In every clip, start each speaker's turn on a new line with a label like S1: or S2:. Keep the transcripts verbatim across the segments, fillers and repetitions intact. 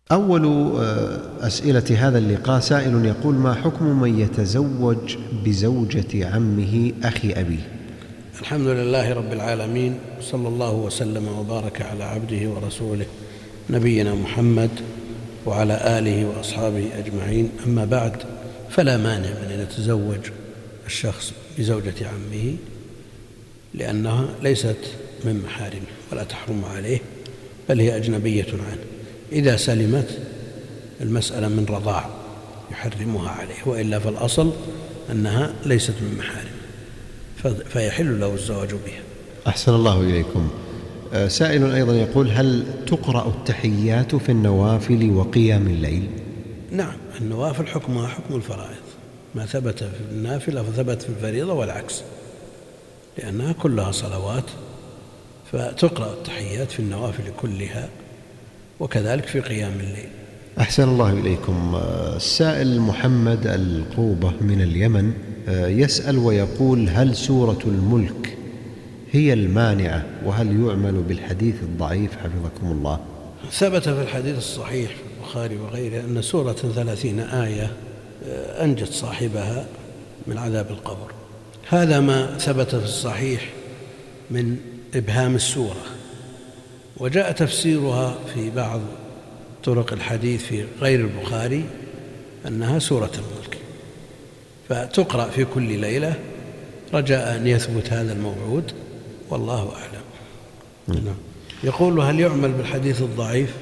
S1: أول أسئلة هذا اللقاء سائل يقول: ما حكم من يتزوج بزوجة عمه أخي أبيه؟
S2: الحمد لله رب العالمين، صلى الله وسلم وبارك على عبده ورسوله نبينا محمد وعلى آله وأصحابه أجمعين. أما بعد، فلا مانع من أن يتزوج الشخص بزوجة عمه، لأنها ليست من محارمه ولا تحرم عليه، بل هي أجنبية عنه إذا سلمت المسألة من رضاع يحرمها عليه، وإلا فالأصل أنها ليست من محارمه فيحل له الزواج بها.
S1: أحسن الله إليكم. سائل أيضا يقول: هل تقرأ التحيات في النوافل وقيام الليل؟
S2: نعم، النوافل حكمها حكم الفرائض، ما ثبت في النافلة فثبت في الفريضة والعكس، لأنها كلها صلوات، فتقرأ التحيات في النوافل كلها وكذلك في قيام الليل.
S1: أحسن الله إليكم. السائل محمد القوبة من اليمن يسأل ويقول: هل سورة الملك هي المانعة، وهل يعمل بالحديث الضعيف حفظكم الله؟
S2: ثبت في الحديث الصحيح في البخاري وغيره أن سورة ثلاثين آية أنجت صاحبها من عذاب القبر. هذا ما ثبت في الصحيح من إبهام السورة، وجاء تفسيرها في بعض طرق الحديث في غير البخاري أنها سورة الملك، فتقرأ في كل ليلة رجاء أن يثبت هذا الموعود، والله أعلم. نعم. يقول: هل يعمل بالحديث الضعيف؟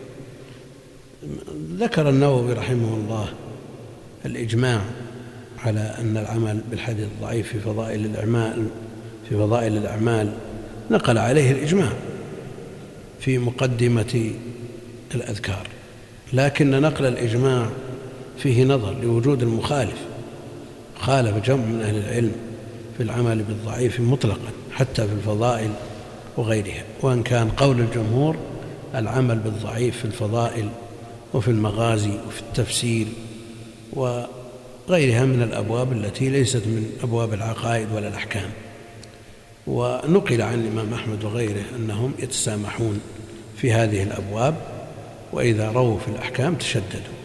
S2: ذكر النووي رحمه الله الإجماع على أن العمل بالحديث الضعيف في فضائل الأعمال في فضائل الأعمال نقل عليه الإجماع في مقدمة الأذكار، لكن نقل الإجماع فيه نظر لوجود المخالف. خالف جمع من أهل العلم في العمل بالضعيف مطلقا حتى في الفضائل وغيرها، وأن كان قول الجمهور العمل بالضعيف في الفضائل وفي المغازي وفي التفسير وغيرها من الأبواب التي ليست من أبواب العقائد ولا الأحكام. ونقل عن الإمام أحمد وغيره أنهم يتسامحون في هذه الأبواب، وإذا رووا في الأحكام تشددوا،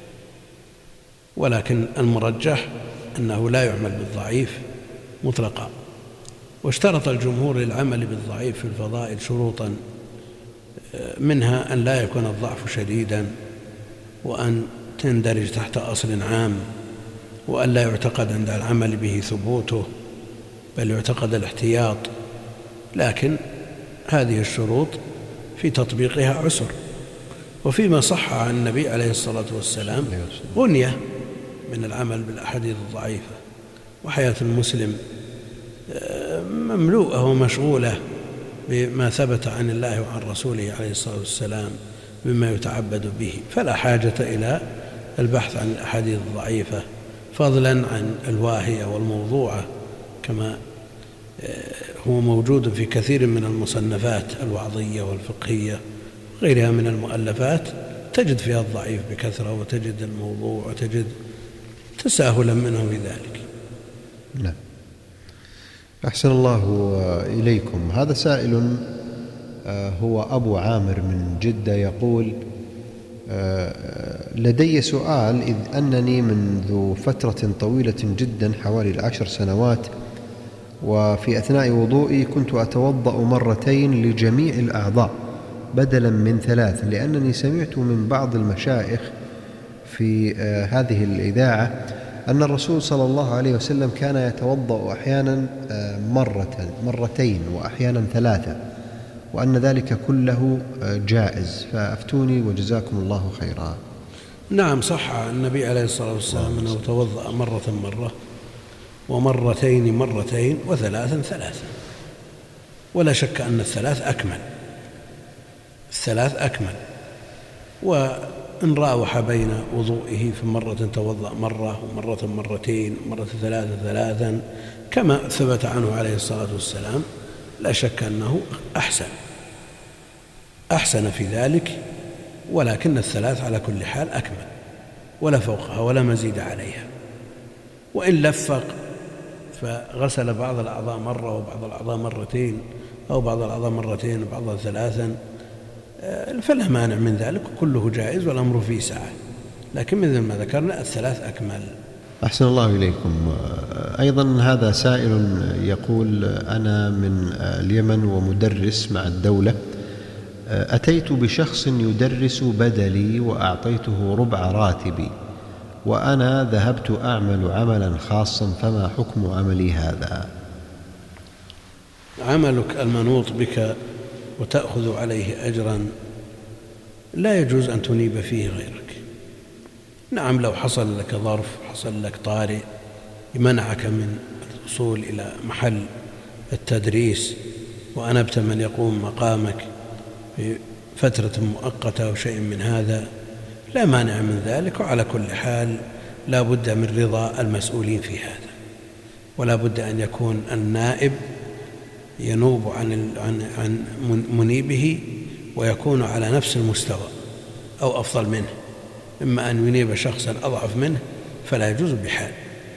S2: ولكن المرجح أنه لا يعمل بالضعيف مطلقا. واشترط الجمهور للعمل بالضعيف في الفضائل شروطا، منها أن لا يكون الضعف شديدا، وأن تندرج تحت أصل عام، وأن لا يعتقد عند العمل به ثبوته، بل يعتقد الاحتياط. لكن هذه الشروط في تطبيقها عسر. وفيما صح عن النبي عليه الصلاة والسلام غنية من العمل بالأحاديث الضعيفة، وحياة المسلم مملوءة ومشغولة بما ثبت عن الله وعن رسوله عليه الصلاة والسلام مما يتعبد به، فلا حاجة إلى البحث عن الأحاديث الضعيفة، فضلا عن الواهية والموضوعة، كما هو موجود في كثير من المصنفات الوعظية والفقهية وغيرها من المؤلفات، تجد فيها الضعيف بكثرة، وتجد الموضوع، وتجد تساهلا منه بذلك.
S1: نعم. أحسن الله إليكم. هذا سائل هو أبو عامر من جدة يقول: لدي سؤال، إذ أنني منذ فترة طويلة جدا حوالي العشر سنوات، وفي أثناء وضوئي كنت أتوضأ مرتين لجميع الأعضاء بدلا من ثلاث، لأنني سمعت من بعض المشايخ في هذه الإذاعة أن الرسول صلى الله عليه وسلم كان يتوضأ أحيانا مرة مرتين وأحيانا ثلاثة، وأن ذلك كله جائز، فأفتوني وجزاكم الله خيرا.
S2: نعم، صح عن النبي عليه الصلاة والسلام أنه توضأ مرة مرة ومرتين مرتين وثلاثا ثلاثا، ولا شك أن الثلاث أكمل الثلاث أكمل وإن راوح بين وضوئه في مرة توضأ مرة ومرة مرتين ومرة ثلاثة ثلاثا كما ثبت عنه عليه الصلاة والسلام، لا شك أنه أحسن أحسن في ذلك، ولكن الثلاث على كل حال أكمل، ولا فوقها ولا مزيد عليها. وإن لفق فغسل بعض الأعضاء مرة وبعض الأعضاء مرتين، أو بعض الأعضاء مرتين وبعضها ثلاثا، فلا مانع من ذلك، كله جائز والأمر فيه سعة، لكن مثل ما ذكرنا الثلاث أكمل.
S1: أحسن الله إليكم. أيضا هذا سائل يقول: أنا من اليمن ومدرس مع الدولة، أتيت بشخص يدرس بدلي وأعطيته ربع راتبي، وأنا ذهبت أعمل عملا خاصا، فما حكم عملي هذا؟
S2: عملك المنوط بك وتأخذ عليه أجرا لا يجوز أن تنيب فيه غيرك. نعم، لو حصل لك ظرف، حصل لك طارئ منعك من الوصول إلى محل التدريس وأنبت من يقوم مقامك في فترة مؤقتة أو شيء من هذا، لا مانع من ذلك. وعلى كل حال لا بد من رضا المسؤولين في هذا، ولا بد أن يكون النائب ينوب عن عن منيبه ويكون على نفس المستوى أو أفضل منه. إما أن ينيب شخصا أضعف منه فلا يجوز بحال.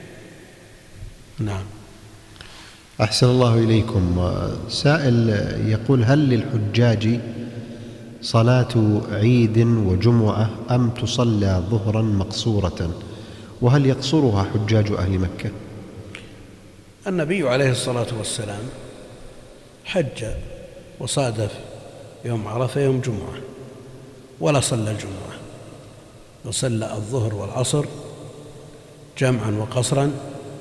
S2: نعم.
S1: أحسن الله إليكم. سائل يقول: هل للحجاج صلاة عيد وجمعة أم تصلى ظهرا مقصورة؟ وهل يقصرها حجاج أهل مكة؟
S2: النبي عليه الصلاة والسلام حج وصادف يوم عرفة يوم جمعة ولا صلى الجمعة، وصلى الظهر والعصر جمعا وقصرا،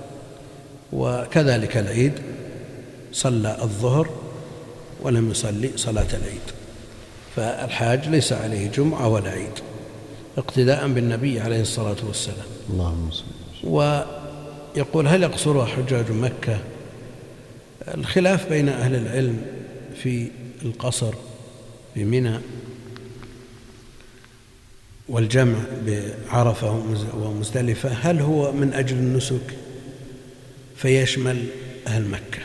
S2: وكذلك العيد صلى الظهر ولم يصلي صلاة العيد. فالحاج ليس عليه جمعة ولا عيد اقتداء بالنبي عليه الصلاة والسلام.
S1: اللهم صل.
S2: ويقول: هل يقصرها حجاج مكة؟ الخلاف بين أهل العلم في القصر في منى والجمع بعرفة ومزدلفة، هل هو من أجل النسك فيشمل أهل مكة؟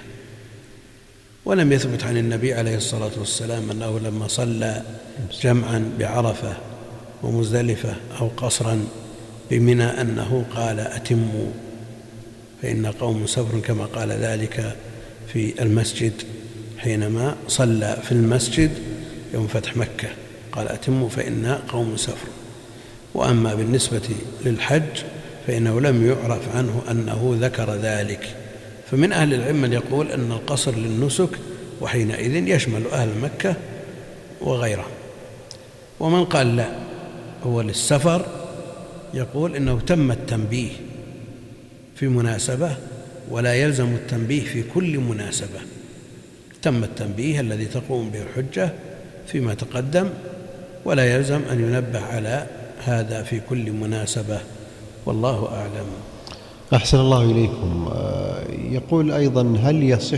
S2: ولم يثبت عن النبي عليه الصلاة والسلام أنه لما صلى جمعا بعرفة ومزدلفة أو قصرا بمنى أنه قال: أتموا فإن قوم سفر، كما قال ذلك في المسجد حينما صلى في المسجد يوم فتح مكة، قال: أتموا فإن قوم سفر. وأما بالنسبة للحج فإنه لم يعرف عنه أنه ذكر ذلك. فمن أهل العلم من يقول أن القصر للنسك وحينئذ يشمل أهل مكة وغيرهم، ومن قال لا هو للسفر يقول إنه تم التنبيه في مناسبة ولا يلزم التنبيه في كل مناسبة. تم التنبيه الذي تقوم به الحجة فيما تقدم، ولا يلزم أن ينبه على هذا في كل مناسبة، والله أعلم.
S1: أحسن الله إليكم. يقول أيضا: هل يصح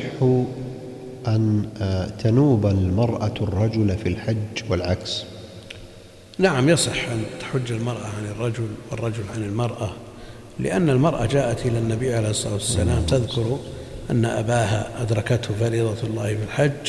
S1: أن تنوب المرأة الرجل في الحج والعكس؟
S2: نعم، يصح أن تحج المرأة عن الرجل والرجل عن المرأة، لأن المرأة جاءت إلى النبي عليه الصلاة والسلام تذكر أن أباها أدركته فريضة الله في الحج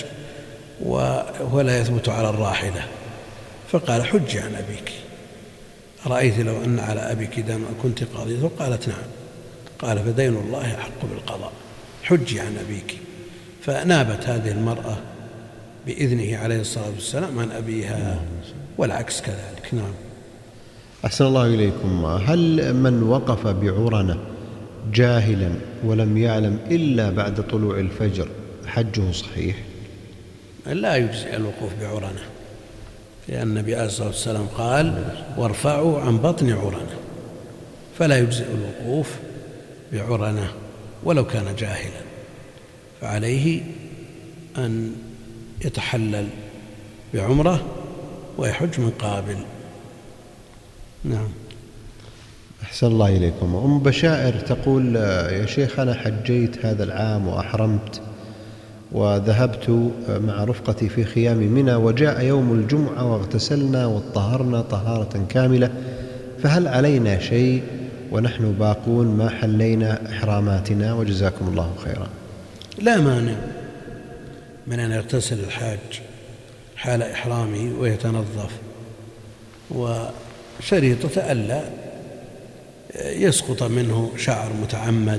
S2: وهو لا يثبت على الراحلة، فقال: حجي عن أبيك، أرأيت لو أن على أبيك دين كنت قاضيته؟ قالت: نعم. قال: فدين الله أحق بالقضاء، حجي عن أبيك. فنابت هذه المرأة بإذنه عليه الصلاة والسلام عن أبيها، والعكس كذلك. نعم.
S1: أحسن الله إليكم. هل من وقف بعرنة جاهلا ولم يعلم إلا بعد طلوع الفجر حجه صحيح؟
S2: لا يجزئ الوقوف بعرنة، لأن النبي عليه الصلاة والسلام قال: وارفعوا عن بطن عرنة، فلا يجزئ الوقوف بعرنة ولو كان جاهلا، فعليه أن يتحلل بعمرة ويحج من قابل. نعم.
S1: أحسن الله إليكم. أم بشائر تقول: يا شيخ، أنا حجيت هذا العام وأحرمت وذهبت مع رفقتي في خيام منى، وجاء يوم الجمعة واغتسلنا وطهرنا طهارة كاملة، فهل علينا شيء ونحن باقون ما حلينا إحراماتنا؟ وجزاكم الله خيرا.
S2: لا مانع من أن يغتسل الحاج حال إحرامه ويتنظف، وشريطة ألا يسقط منه شعر متعمد،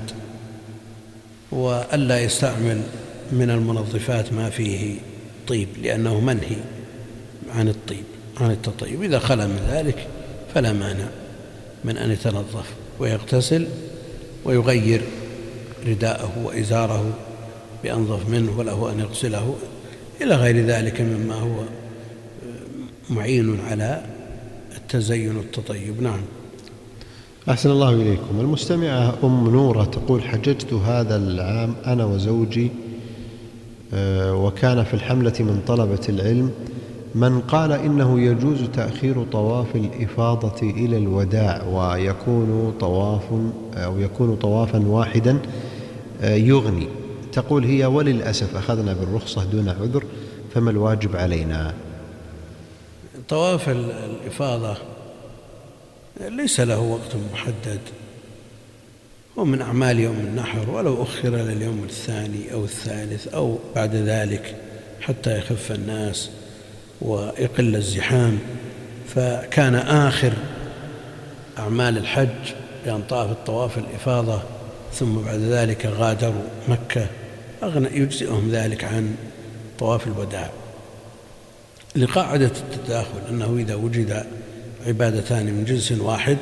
S2: وألا يستعمل من المنظفات ما فيه طيب لأنه منهي عن الطيب عن التطيب. إذا خلا من ذلك فلا مانع من أن يتنظف ويغتسل ويغير رداءه وإزاره بأنظف منه، وله أن يغسله إلى غير ذلك مما هو معين على التزين والتطيب. نعم.
S1: أحسن الله إليكم. المستمعة أم نورة تقول: حججت هذا العام أنا وزوجي، وكان في الحملة من طلبة العلم من قال إنه يجوز تأخير طواف الإفاضة إلى الوداع ويكون طواف أو يكون طوافا واحدا يغني. تقول هي: وللأسف أخذنا بالرخصة دون عذر، فما الواجب علينا؟
S2: طواف الإفاضة ليس له وقت محدد، هو من أعمال يوم النحر، ولو أخر لليوم الثاني أو الثالث أو بعد ذلك حتى يخف الناس ويقل الزحام. فكان آخر أعمال الحج بأن طاف الطواف الإفاضة ثم بعد ذلك غادروا مكة، أغنى يجزئهم ذلك عن طواف الوداع، لقاعدة التداخل أنه إذا وجد عبادتان من جنس واحد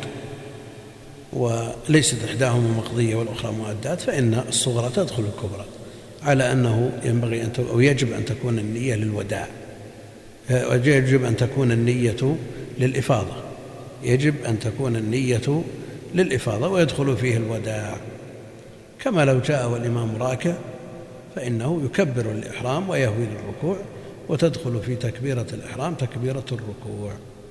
S2: وليست إحداهما مقضية والأخرى مؤدات فإن الصغرى تدخل الكبرى، على أنه ينبغي أن أو يجب أن تكون النية للوداع، يجب أن تكون النية للإفاضة، يجب أن تكون النية للإفاضة ويدخل فيه الوداع. كما لو جاء والإمام راكع فإنه يكبر الإحرام ويهوي للركوع، وتدخل في تكبيرة الإحرام تكبيرة الركوع.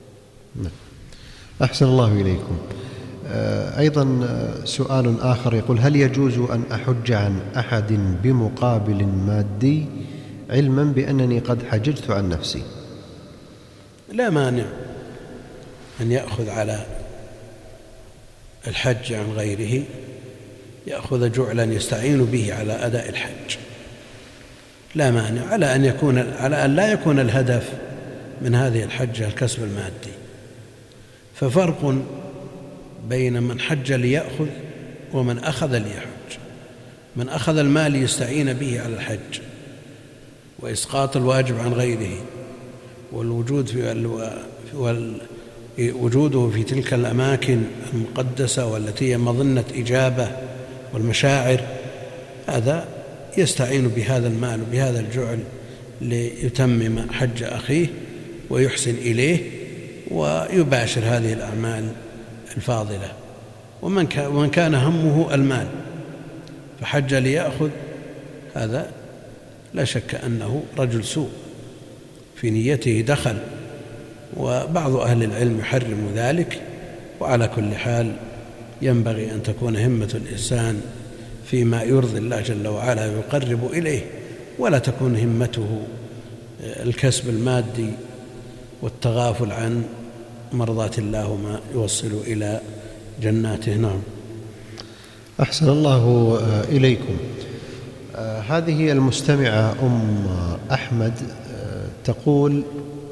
S1: أحسن الله إليكم. أيضا سؤال آخر يقول: هل يجوز أن أحج عن أحد بمقابل مادي علما بأنني قد حججت عن نفسي؟
S2: لا مانع أن يأخذ على الحج عن غيره، يأخذ جعلا يستعين به على أداء الحج، لا مانع، على أن يكون على أن لا يكون الهدف من هذه الحجة الكسب المادي. ففرق بين من حج ليأخذ ومن أخذ ليحج. من أخذ المال يستعين به على الحج وإسقاط الواجب عن غيره، والوجود في وجوده في تلك الأماكن المقدسة والتي هي مظنة إجابة والمشاعر، هذا يستعين بهذا المال وبهذا الجعل ليتمم حج أخيه ويحسن إليه ويباشر هذه الأعمال الفاضلة. ومن كان همه المال فحج ليأخذ، هذا لا شك أنه رجل سوء في نيته دخل، وبعض أهل العلم يحرم ذلك. وعلى كل حال ينبغي أن تكون همة الإنسان فيما يرضي الله جل وعلا ويقرب إليه، ولا تكون همته الكسب المادي والتغافل عن مرضاة الله وما يوصل إلى جناته. نعم.
S1: أحسن الله إليكم. آه هذه المستمعة أم أحمد آه تقول: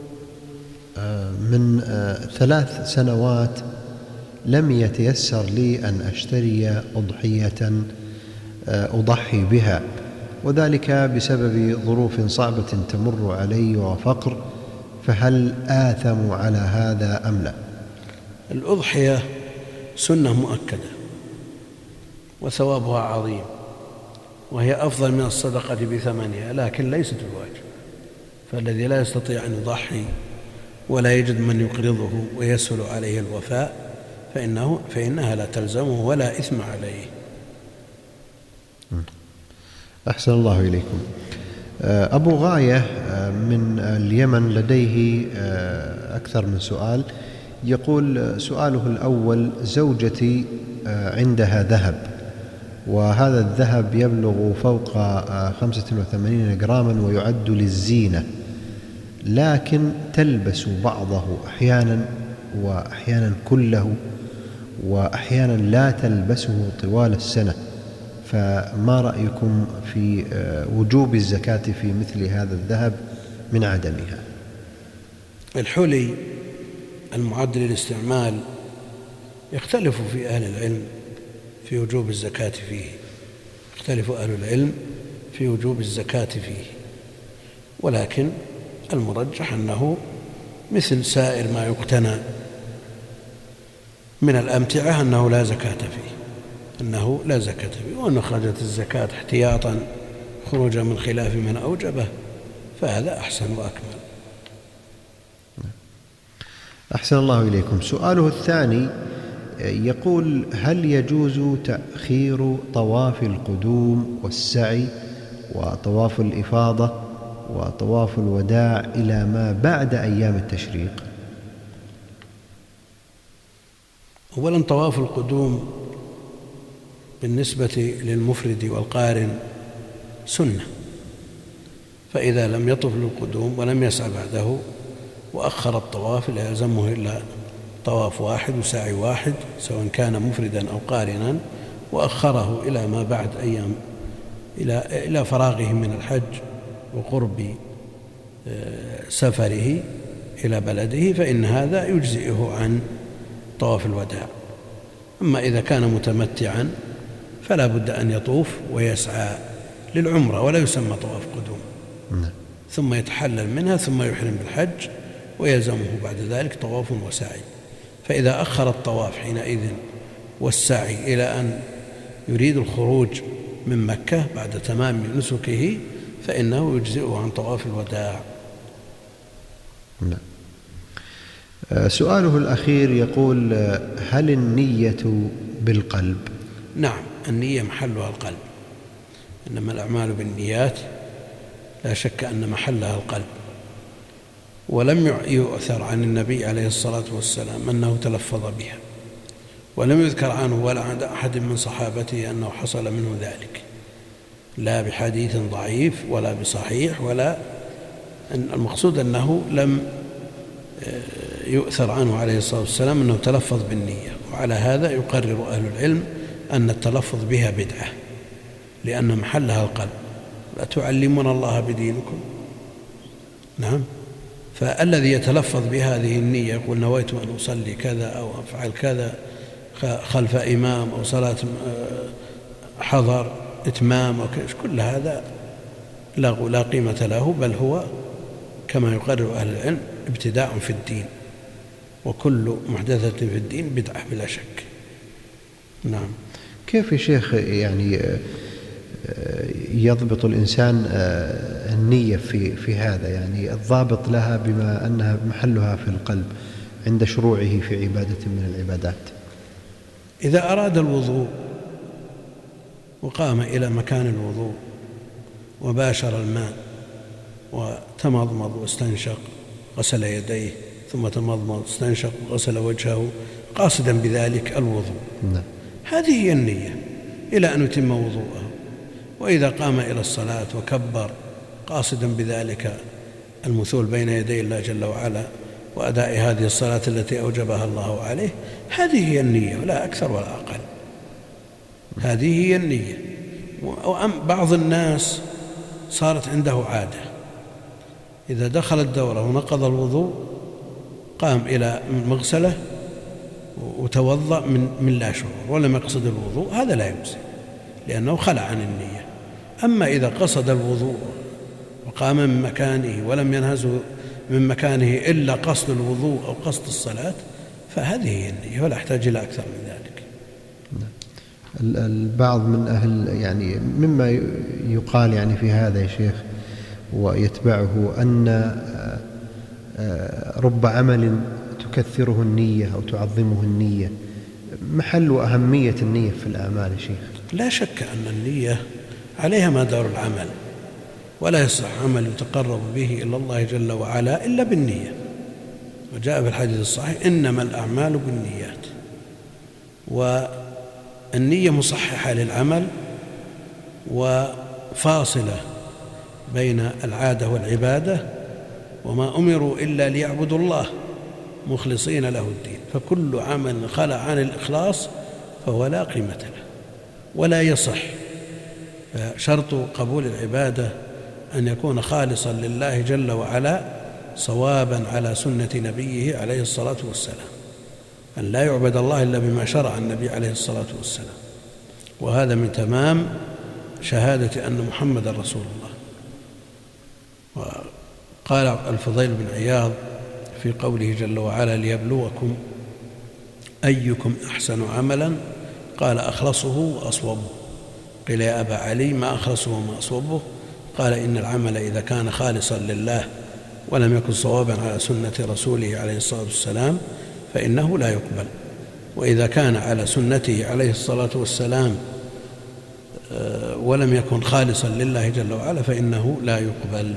S1: آه من آه ثلاث سنوات لم يتيسر لي أن أشتري أضحية آه أضحي بها، وذلك بسبب ظروف صعبة تمر علي وفقر، فهل آثم على هذا أم لا؟
S2: الأضحية سنة مؤكدة وثوابها عظيم، وهي أفضل من الصدقة بثمنها، لكن ليست بواجب. فالذي لا يستطيع أن يضحي ولا يجد من يقرضه ويسهل عليه الوفاء فإنه فإنها لا تلزمه ولا إثم عليه.
S1: أحسن الله إليكم. أبو غاية من اليمن لديه أكثر من سؤال. يقول سؤاله الأول: زوجتي عندها ذهب، وهذا الذهب يبلغ فوق خمسة وثمانين جراما ويعد للزينة، لكن تلبس بعضه أحيانا وأحيانا كله، وأحيانا لا تلبسه طوال السنة، فما رأيكم في وجوب الزكاة في مثل هذا الذهب من عدمها؟
S2: الحلي المعد للاستعمال يختلف في أهل العلم في وجوب الزكاة فيه، يختلف أهل العلم في وجوب الزكاة فيه، ولكن المرجح أنه مثل سائر ما يقتنى من الأمتعة أنه لا زكاة فيه أنه لا زكاة فيه وأن أخرجت الزكاة احتياطا خروجا من خلاف من أوجبه فهذا أحسن وأكمل.
S1: أحسن الله إليكم. سؤاله الثاني يقول: هل يجوز تأخير طواف القدوم والسعي وطواف الإفاضة وطواف الوداع إلى ما بعد أيام التشريق؟
S2: أولا طواف القدوم بالنسبة للمفرد والقارن سنة، فإذا لم يطف للقدوم ولم يسعى بعده وأخر الطواف لا يلزمه إلا طواف واحد وسعي واحد سواء كان مفردا أو قارنا، وأخره إلى ما بعد أيام إلى إلى فراغه من الحج وقرب سفره إلى بلده، فإن هذا يجزئه عن طواف الوداع. أما إذا كان متمتعا فلا بد أن يطوف ويسعى للعمرة ولا يسمى طواف قدوم، ثم يتحلل منها ثم يحرم بالحج ويلزمه بعد ذلك طواف وسعي. فإذا أخر الطواف حينئذ والسعي إلى أن يريد الخروج من مكة بعد تمام نسكه فإنه يجزئه عن طواف الوداع.
S1: نعم. سؤاله الأخير يقول: هل النية بالقلب؟
S2: نعم، النية محلها القلب، إنما الأعمال بالنيات، لا شك أن محلها القلب. ولم يؤثر عن النبي عليه الصلاة والسلام أنه تلفظ بها، ولم يذكر عنه ولا عند أحد من صحابته أنه حصل منه ذلك، لا بحديث ضعيف ولا بصحيح، ولا المقصود أنه لم يؤثر عنه عليه الصلاة والسلام أنه تلفظ بالنية. وعلى هذا يقرر أهل العلم أن التلفظ بها بدعة لأن محلها القلب. لا تعلمون الله بدينكم. نعم. فالذي يتلفظ بهذه النية يقول نويت أن أصلي كذا أو أفعل كذا خلف إمام أو صلاة حضر إتمام أو كل هذا لا قيمة له، بل هو كما يقرر أهل العلم ابتداع في الدين، وكل محدثة في الدين بدعة بلا شك. نعم.
S1: كيف يا شيخ يعني يضبط الإنسان النية في في هذا، يعني الضابط لها بما أنها محلها في القلب عند شروعه في عبادة من العبادات؟
S2: إذا أراد الوضوء وقام إلى مكان الوضوء وباشر الماء وتمضمض واستنشق، غسل يديه ثم تمضمض واستنشق وغسل وجهه قاصدا بذلك الوضوء،
S1: نعم.
S2: هذه هي النية إلى أن يتم وضوءه. وإذا قام إلى الصلاة وكبر قاصدا بذلك المثول بين يدي الله جل وعلا وأداء هذه الصلاة التي أوجبها الله عليه، هذه هي النية ولا أكثر ولا أقل. هذه هي النية. بعض الناس صارت عنده عادة إذا دخل الدورة ونقض الوضوء قام إلى مغسله وتوضأ من, من لا شعور ولم يقصد الوضوء، هذا لا يجزي لأنه خلع عن النية. أما إذا قصد الوضوء وقام من مكانه ولم ينهزه من مكانه إلا قصد الوضوء أو قصد الصلاة فهذه هي النية ولا يحتاج إلى أكثر من ذلك.
S1: البعض من أهل يعني مما يقال يعني في هذا يا شيخ ويتبعه أن رب عمل تكثره النية أو تعظمه النية، محل وأهمية النية في الأعمال يا شيخ؟
S2: لا شك أن النية عليها مدار العمل، ولا يصح عمل يتقرب به إلى الله جل وعلا إلا بالنية. وجاء في الحديث الصحيح إنما الأعمال بالنيات، والنية مصححة للعمل وفاصلة بين العادة والعبادة، وما أمروا إلا ليعبدوا الله مخلصين له الدين، فكل عمل خلع عن الإخلاص فهو لا قيمة له ولا يصح. شرط قبول العبادة أن يكون خالصا لله جل وعلا صوابا على سنة نبيه عليه الصلاة والسلام، أن لا يعبد الله إلا بما شرع النبي عليه الصلاة والسلام، وهذا من تمام شهادة أن محمد رسول الله. وقال الفضيل بن عياض في قوله جل وعلا ليبلوكم أيكم أحسن عملا قال أخلصه وأصوبه. قيل يا أبا علي ما أخلصه وما أصوبه؟ قال إن العمل إذا كان خالصا لله ولم يكن صوابا على سنة رسوله عليه الصلاة والسلام فإنه لا يقبل، وإذا كان على سنته عليه الصلاة والسلام ولم يكن خالصا لله جل وعلا فإنه لا يقبل.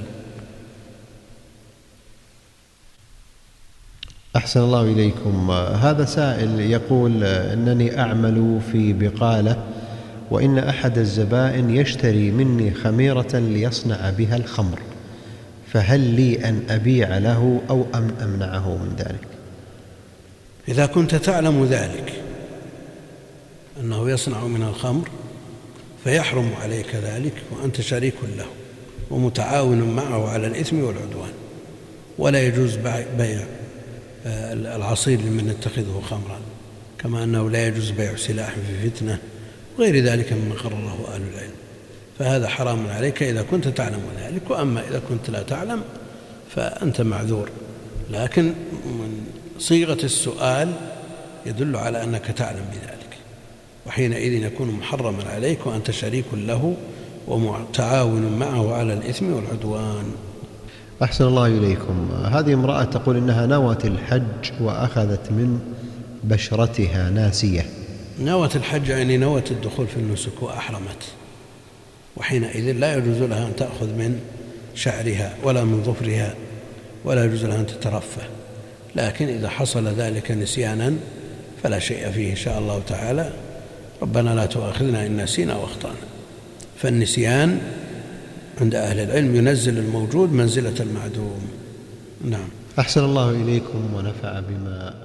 S1: أحسن الله إليكم. هذا سائل يقول أنني أعمل في بقالة وإن أحد الزبائن يشتري مني خميرة ليصنع بها الخمر، فهل لي أن أبيع له أو أم أمنعه من ذلك؟
S2: إذا كنت تعلم ذلك أنه يصنع من الخمر فيحرم عليك ذلك وأنت شريك له ومتعاون معه على الإثم والعدوان، ولا يجوز بيع العصير لمن يتخذه خمرا، كما أنه لا يجوز بيع سلاح في فتنة وغير ذلك مما قرره أهل العلم، فهذا حرام عليك إذا كنت تعلم ذلك. وأما إذا كنت لا تعلم فأنت معذور، لكن من صيغة السؤال يدل على أنك تعلم بذلك، وحينئذ يكون محرما عليك وأنت شريك له ومتعاون معه على الإثم والعدوان.
S1: أحسن الله إليكم. هذه امرأة تقول إنها نوت الحج وأخذت من بشرتها ناسية.
S2: نوت الحج يعني نوت الدخول في النسك وأحرمت، وحينئذ لا يجوز لها أن تأخذ من شعرها ولا من ظفرها ولا يجوز لها أن تترفه، لكن إذا حصل ذلك نسيانا فلا شيء فيه إن شاء الله تعالى. ربنا لا تؤاخذنا إن نسينا واخطأنا. فالنسيان عند أهل العلم ينزل الموجود منزلة المعدوم. نعم.
S1: أحسن الله إليكم ونفع بما